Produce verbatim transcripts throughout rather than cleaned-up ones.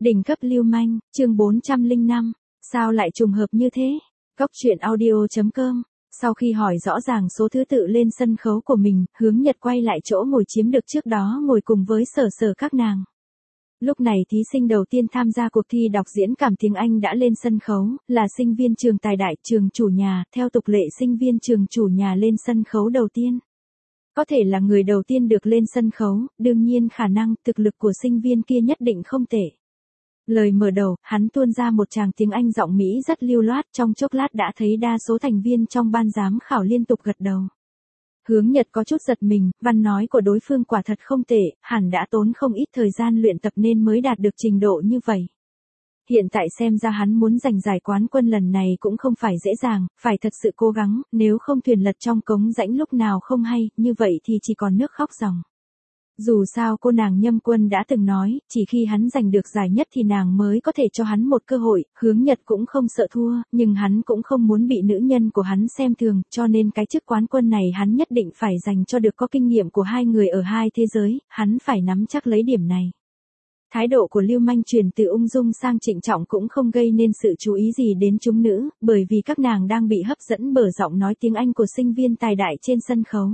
Đỉnh cấp lưu manh, chương bốn trăm lẻ năm, sao lại trùng hợp như thế? Cóc truyện audio chấm com. Sau khi hỏi rõ ràng số thứ tự lên sân khấu của mình, Hướng Nhật quay lại chỗ ngồi chiếm được trước đó ngồi cùng với Sở Sở các nàng. Lúc này thí sinh đầu tiên tham gia cuộc thi đọc diễn cảm tiếng Anh đã lên sân khấu, là sinh viên trường Tài Đại, trường chủ nhà, theo tục lệ sinh viên trường chủ nhà lên sân khấu đầu tiên. Có thể là người đầu tiên được lên sân khấu, đương nhiên khả năng, thực lực của sinh viên kia nhất định không tệ. Lời mở đầu, hắn tuôn ra một tràng tiếng Anh giọng Mỹ rất lưu loát, trong chốc lát đã thấy đa số thành viên trong ban giám khảo liên tục gật đầu. Hướng Nhật có chút giật mình, văn nói của đối phương quả thật không tệ, hẳn đã tốn không ít thời gian luyện tập nên mới đạt được trình độ như vậy. Hiện tại xem ra hắn muốn giành giải quán quân lần này cũng không phải dễ dàng, phải thật sự cố gắng, nếu không thuyền lật trong cống rãnh lúc nào không hay, như vậy thì chỉ còn nước khóc ròng. Dù sao cô nàng Nhâm Quân đã từng nói, chỉ khi hắn giành được giải nhất thì nàng mới có thể cho hắn một cơ hội, Hướng Nhật cũng không sợ thua, nhưng hắn cũng không muốn bị nữ nhân của hắn xem thường, cho nên cái chức quán quân này hắn nhất định phải giành cho được, có kinh nghiệm của hai người ở hai thế giới, hắn phải nắm chắc lấy điểm này. Thái độ của Lưu Manh chuyển từ ung dung sang trịnh trọng cũng không gây nên sự chú ý gì đến chúng nữ, bởi vì các nàng đang bị hấp dẫn bởi giọng nói tiếng Anh của sinh viên Tài Đại trên sân khấu.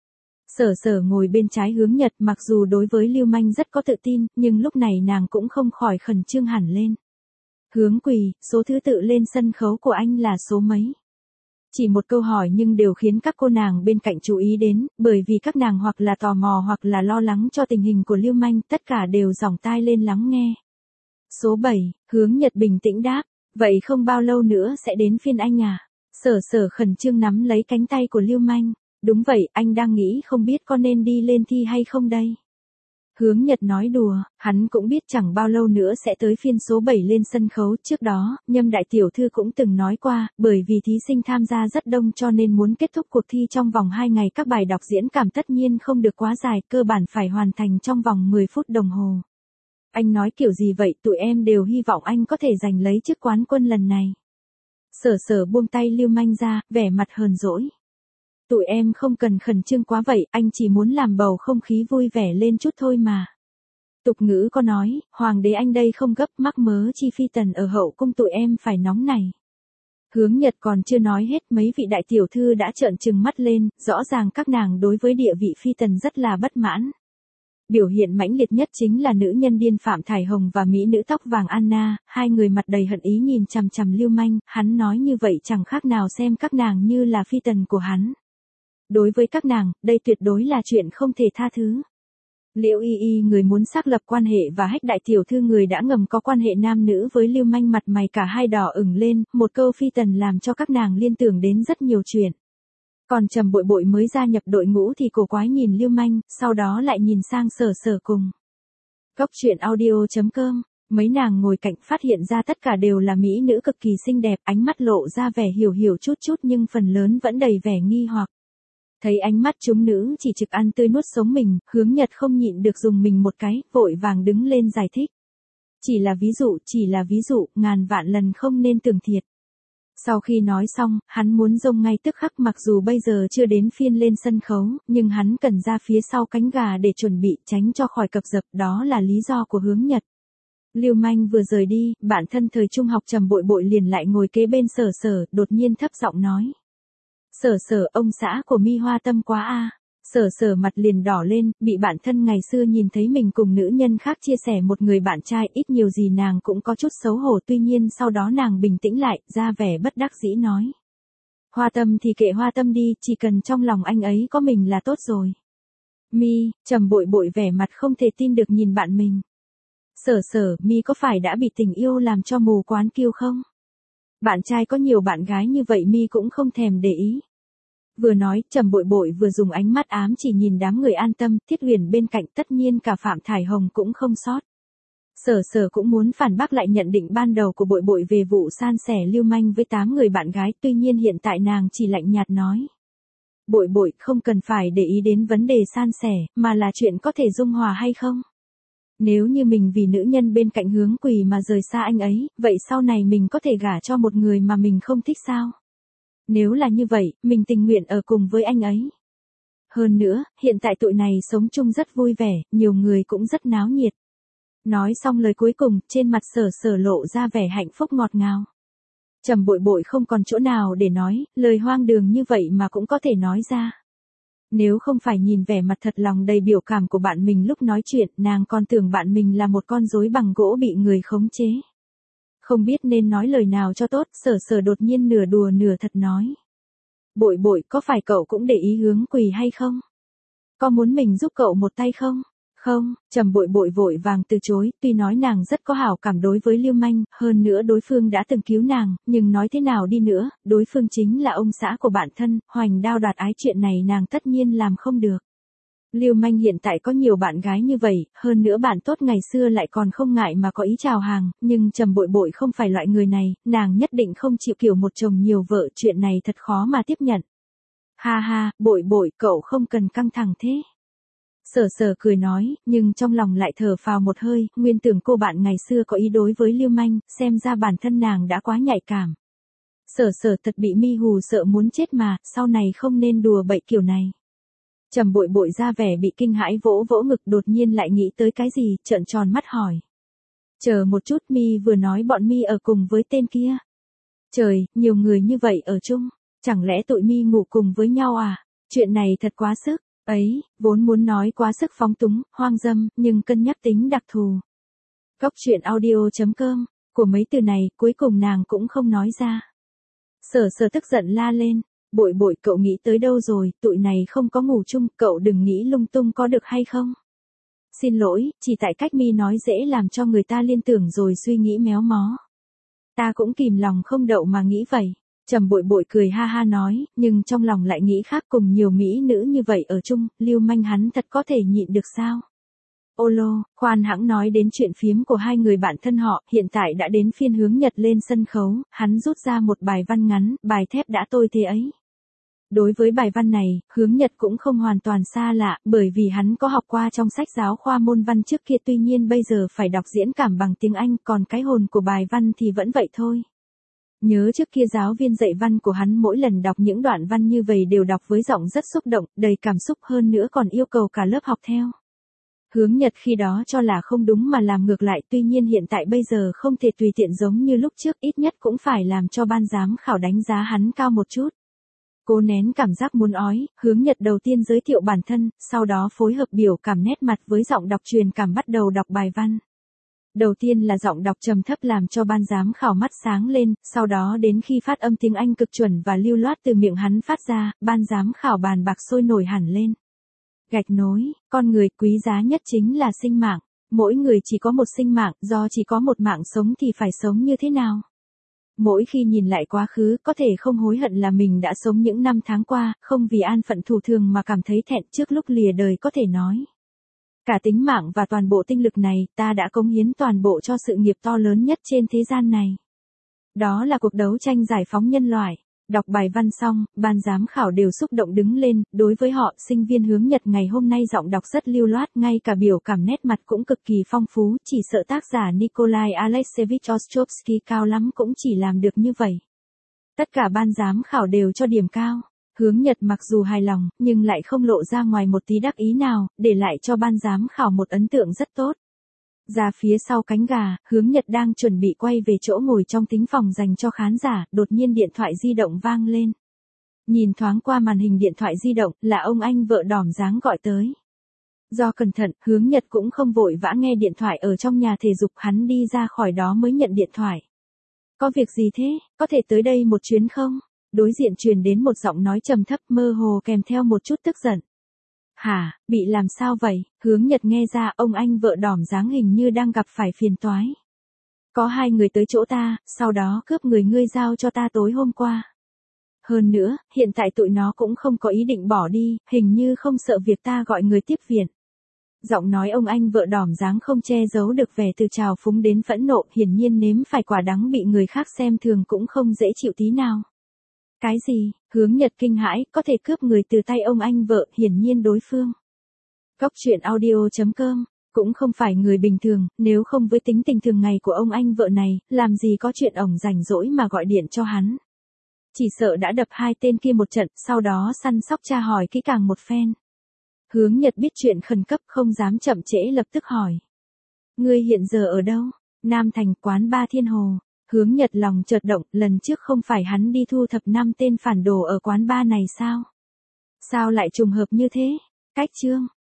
Sở Sở ngồi bên trái Hướng Nhật, mặc dù đối với Lưu Manh rất có tự tin, nhưng lúc này nàng cũng không khỏi khẩn trương hẳn lên. Hướng Quỳ, số thứ tự lên sân khấu của anh là số mấy? Chỉ một câu hỏi nhưng đều khiến các cô nàng bên cạnh chú ý đến, bởi vì các nàng hoặc là tò mò hoặc là lo lắng cho tình hình của Lưu Manh, tất cả đều dòng tai lên lắng nghe. Số bảy, Hướng Nhật bình tĩnh đáp, vậy không bao lâu nữa sẽ đến phiên anh à? Sở Sở khẩn trương nắm lấy cánh tay của Lưu Manh. Đúng vậy, anh đang nghĩ không biết có nên đi lên thi hay không đây. Hướng Nhật nói đùa, hắn cũng biết chẳng bao lâu nữa sẽ tới phiên số bảy lên sân khấu, trước đó, Nhâm đại tiểu thư cũng từng nói qua, bởi vì thí sinh tham gia rất đông cho nên muốn kết thúc cuộc thi trong vòng hai ngày, các bài đọc diễn cảm tất nhiên không được quá dài, cơ bản phải hoàn thành trong vòng mười phút đồng hồ. Anh nói kiểu gì vậy, tụi em đều hy vọng anh có thể giành lấy chức quán quân lần này. Sở Sở buông tay Lưu Manh ra, vẻ mặt hờn dỗi. Tụi em không cần khẩn trương quá vậy, anh chỉ muốn làm bầu không khí vui vẻ lên chút thôi mà. Tục ngữ có nói, hoàng đế anh đây không gấp, mắc mớ chi phi tần ở hậu cung tụi em phải nóng này. Hướng Nhật còn chưa nói hết, mấy vị đại tiểu thư đã trợn trừng mắt lên, rõ ràng các nàng đối với địa vị phi tần rất là bất mãn. Biểu hiện mãnh liệt nhất chính là nữ nhân điên Phạm Thải Hồng và mỹ nữ tóc vàng Anna, hai người mặt đầy hận ý nhìn chằm chằm Lưu Manh, hắn nói như vậy chẳng khác nào xem các nàng như là phi tần của hắn. Đối với các nàng, đây tuyệt đối là chuyện không thể tha thứ. Liễu Y Y người muốn xác lập quan hệ và Hách đại tiểu thư người đã ngầm có quan hệ nam nữ với Lưu Manh, mặt mày cả hai đỏ ửng lên, một câu phi tần làm cho các nàng liên tưởng đến rất nhiều chuyện. Còn Trầm Bội Bội mới gia nhập đội ngũ thì cổ quái nhìn Lưu Manh, sau đó lại nhìn sang Sở Sở cùng. Cóc truyện audio chấm com. Mấy nàng ngồi cạnh phát hiện ra tất cả đều là mỹ nữ cực kỳ xinh đẹp, ánh mắt lộ ra vẻ hiểu hiểu chút chút nhưng phần lớn vẫn đầy vẻ nghi hoặc. Thấy ánh mắt chúng nữ chỉ trực ăn tươi nuốt sống mình, Hướng Nhật không nhịn được dùng mình một cái, vội vàng đứng lên giải thích. Chỉ là ví dụ, chỉ là ví dụ, ngàn vạn lần không nên tưởng thiệt. Sau khi nói xong, hắn muốn rông ngay tức khắc, mặc dù bây giờ chưa đến phiên lên sân khấu, nhưng hắn cần ra phía sau cánh gà để chuẩn bị tránh cho khỏi cập dập, đó là lý do của Hướng Nhật. Lưu Manh vừa rời đi, bạn thân thời trung học Trầm Bội Bội liền lại ngồi kế bên Sở Sở, đột nhiên thấp giọng nói. Sở Sở, ông xã của Mi hoa tâm quá a. Sở Sở mặt liền đỏ lên, bị bạn thân ngày xưa nhìn thấy mình cùng nữ nhân khác chia sẻ một người bạn trai, ít nhiều gì nàng cũng có chút xấu hổ, tuy nhiên sau đó nàng bình tĩnh lại, ra vẻ bất đắc dĩ nói. Hoa tâm thì kệ hoa tâm đi, chỉ cần trong lòng anh ấy có mình là tốt rồi. Mi, Trầm Bội Bội vẻ mặt không thể tin được nhìn bạn mình. Sở Sở, Mi có phải đã bị tình yêu làm cho mù quáng kiêu không? Bạn trai có nhiều bạn gái như vậy Mi cũng không thèm để ý. Vừa nói, Trầm Bội Bội vừa dùng ánh mắt ám chỉ nhìn đám người An Tâm, Thiết Huyền bên cạnh, tất nhiên cả Phạm Thải Hồng cũng không sót. Sở Sở cũng muốn phản bác lại nhận định ban đầu của Bội Bội về vụ san sẻ Lưu Manh với tám người bạn gái, tuy nhiên hiện tại nàng chỉ lạnh nhạt nói. Bội Bội không cần phải để ý đến vấn đề san sẻ, mà là chuyện có thể dung hòa hay không. Nếu như mình vì nữ nhân bên cạnh Hướng Quỳ mà rời xa anh ấy, vậy sau này mình có thể gả cho một người mà mình không thích sao? Nếu là như vậy, mình tình nguyện ở cùng với anh ấy. Hơn nữa, hiện tại tụi này sống chung rất vui vẻ, nhiều người cũng rất náo nhiệt. Nói xong lời cuối cùng, trên mặt Sở Sở lộ ra vẻ hạnh phúc ngọt ngào. Trầm Bội Bội không còn chỗ nào để nói, lời hoang đường như vậy mà cũng có thể nói ra. Nếu không phải nhìn vẻ mặt thật lòng đầy biểu cảm của bạn mình lúc nói chuyện, nàng còn tưởng bạn mình là một con rối bằng gỗ bị người khống chế. Không biết nên nói lời nào cho tốt, Sở Sở đột nhiên nửa đùa nửa thật nói. Bội Bội, có phải cậu cũng để ý hướng Quỳ hay không? Có muốn mình giúp cậu một tay không? Không, Trầm Bội Bội vội vàng từ chối, tuy nói nàng rất có hảo cảm đối với Lưu Manh, hơn nữa đối phương đã từng cứu nàng, nhưng nói thế nào đi nữa, đối phương chính là ông xã của bạn thân, hoành đao đoạt ái chuyện này nàng tất nhiên làm không được. Lưu Manh hiện tại có nhiều bạn gái như vậy, hơn nữa bạn tốt ngày xưa lại còn không ngại mà có ý chào hàng, nhưng Trầm Bội Bội không phải loại người này, nàng nhất định không chịu kiểu một chồng nhiều vợ, chuyện này thật khó mà tiếp nhận. Ha ha, Bội Bội, cậu không cần căng thẳng thế. Sở Sở cười nói, nhưng trong lòng lại thở phào một hơi, nguyên tưởng cô bạn ngày xưa có ý đối với Lưu Manh, xem ra bản thân nàng đã quá nhạy cảm. Sở Sở thật bị mi hù sợ muốn chết mà, sau này không nên đùa bậy kiểu này. Trầm Bội Bội ra vẻ bị kinh hãi vỗ vỗ ngực, đột nhiên lại nghĩ tới cái gì, trợn tròn mắt hỏi. Chờ một chút, mi vừa nói bọn mi ở cùng với tên kia. Trời, nhiều người như vậy ở chung, chẳng lẽ tụi mi ngủ cùng với nhau à? Chuyện này thật quá sức. Ấy, vốn muốn nói quá sức phóng túng, hoang dâm, nhưng cân nhắc tính đặc thù. Cóc truyện audio chấm com, của mấy từ này, cuối cùng nàng cũng không nói ra. Sở Sở tức giận la lên, Bội Bội, cậu nghĩ tới đâu rồi, tụi này không có ngủ chung, cậu đừng nghĩ lung tung có được hay không? Xin lỗi, chỉ tại cách mi nói dễ làm cho người ta liên tưởng rồi suy nghĩ méo mó. Ta cũng kìm lòng không đậu mà nghĩ vậy. Trầm Bội Bội cười ha ha nói, nhưng trong lòng lại nghĩ khác, cùng nhiều mỹ nữ như vậy ở chung, Lưu Manh hắn thật có thể nhịn được sao? Ô lô, khoan hãng nói đến chuyện phiếm của hai người bạn thân họ, hiện tại đã đến phiên Hướng Nhật lên sân khấu, hắn rút ra một bài văn ngắn, bài thép đã tôi thế ấy. Đối với bài văn này, Hướng Nhật cũng không hoàn toàn xa lạ, bởi vì hắn có học qua trong sách giáo khoa môn văn trước kia, tuy nhiên bây giờ phải đọc diễn cảm bằng tiếng Anh, còn cái hồn của bài văn thì vẫn vậy thôi. Nhớ trước kia giáo viên dạy văn của hắn mỗi lần đọc những đoạn văn như vậy đều đọc với giọng rất xúc động, đầy cảm xúc, hơn nữa còn yêu cầu cả lớp học theo. Hướng Nhật khi đó cho là không đúng mà làm ngược lại, tuy nhiên hiện tại bây giờ không thể tùy tiện giống như lúc trước, ít nhất cũng phải làm cho ban giám khảo đánh giá hắn cao một chút. Cố nén cảm giác muốn ói, Hướng Nhật đầu tiên giới thiệu bản thân, sau đó phối hợp biểu cảm nét mặt với giọng đọc truyền cảm bắt đầu đọc bài văn. Đầu tiên là giọng đọc trầm thấp làm cho ban giám khảo mắt sáng lên, sau đó đến khi phát âm tiếng Anh cực chuẩn và lưu loát từ miệng hắn phát ra, ban giám khảo bàn bạc sôi nổi hẳn lên. Gạch nối, con người quý giá nhất chính là sinh mạng, mỗi người chỉ có một sinh mạng, do chỉ có một mạng sống thì phải sống như thế nào? Mỗi khi nhìn lại quá khứ, có thể không hối hận là mình đã sống những năm tháng qua, không vì an phận thủ thường mà cảm thấy thẹn, trước lúc lìa đời có thể nói. Cả tính mạng và toàn bộ tinh lực này, ta đã cống hiến toàn bộ cho sự nghiệp to lớn nhất trên thế gian này. Đó là cuộc đấu tranh giải phóng nhân loại. Đọc bài văn xong, ban giám khảo đều xúc động đứng lên, đối với họ, sinh viên Hướng Nhật ngày hôm nay giọng đọc rất lưu loát, ngay cả biểu cảm nét mặt cũng cực kỳ phong phú, chỉ sợ tác giả Nikolai Alexeyevich Ostrovsky cao lắm cũng chỉ làm được như vậy. Tất cả ban giám khảo đều cho điểm cao. Hướng Nhật mặc dù hài lòng, nhưng lại không lộ ra ngoài một tí đắc ý nào, để lại cho ban giám khảo một ấn tượng rất tốt. Ra phía sau cánh gà, Hướng Nhật đang chuẩn bị quay về chỗ ngồi trong thính phòng dành cho khán giả, đột nhiên điện thoại di động vang lên. Nhìn thoáng qua màn hình điện thoại di động, là ông anh vợ đỏm dáng gọi tới. Do cẩn thận, Hướng Nhật cũng không vội vã nghe điện thoại ở trong nhà thể dục, hắn đi ra khỏi đó mới nhận điện thoại. Có việc gì thế, có thể tới đây một chuyến không? Đối diện truyền đến một giọng nói trầm thấp mơ hồ kèm theo một chút tức giận. Hả, bị làm sao vậy? Hướng Nhật nghe ra ông anh vợ đỏm dáng hình như đang gặp phải phiền toái. Có hai người tới chỗ ta, sau đó cướp người ngươi giao cho ta tối hôm qua. Hơn nữa, hiện tại tụi nó cũng không có ý định bỏ đi, hình như không sợ việc ta gọi người tiếp viện. Giọng nói ông anh vợ đỏm dáng không che giấu được vẻ từ trào phúng đến phẫn nộ, hiển nhiên nếm phải quả đắng bị người khác xem thường cũng không dễ chịu tí nào. Cái gì? Hướng Nhật kinh hãi, có thể cướp người từ tay ông anh vợ, hiển nhiên đối phương. Cóc truyện audio chấm com, cũng không phải người bình thường, nếu không với tính tình thường ngày của ông anh vợ này, làm gì có chuyện ổng rảnh rỗi mà gọi điện cho hắn. Chỉ sợ đã đập hai tên kia một trận, sau đó săn sóc tra hỏi kỹ càng một phen. Hướng Nhật biết chuyện khẩn cấp không dám chậm trễ lập tức hỏi. Ngươi hiện giờ ở đâu? Nam Thành, quán ba Thiên Hồ. Hướng Nhật lòng chợt động, lần trước không phải hắn đi thu thập năm tên phản đồ ở quán ba này sao? Sao lại trùng hợp như thế? Cách chương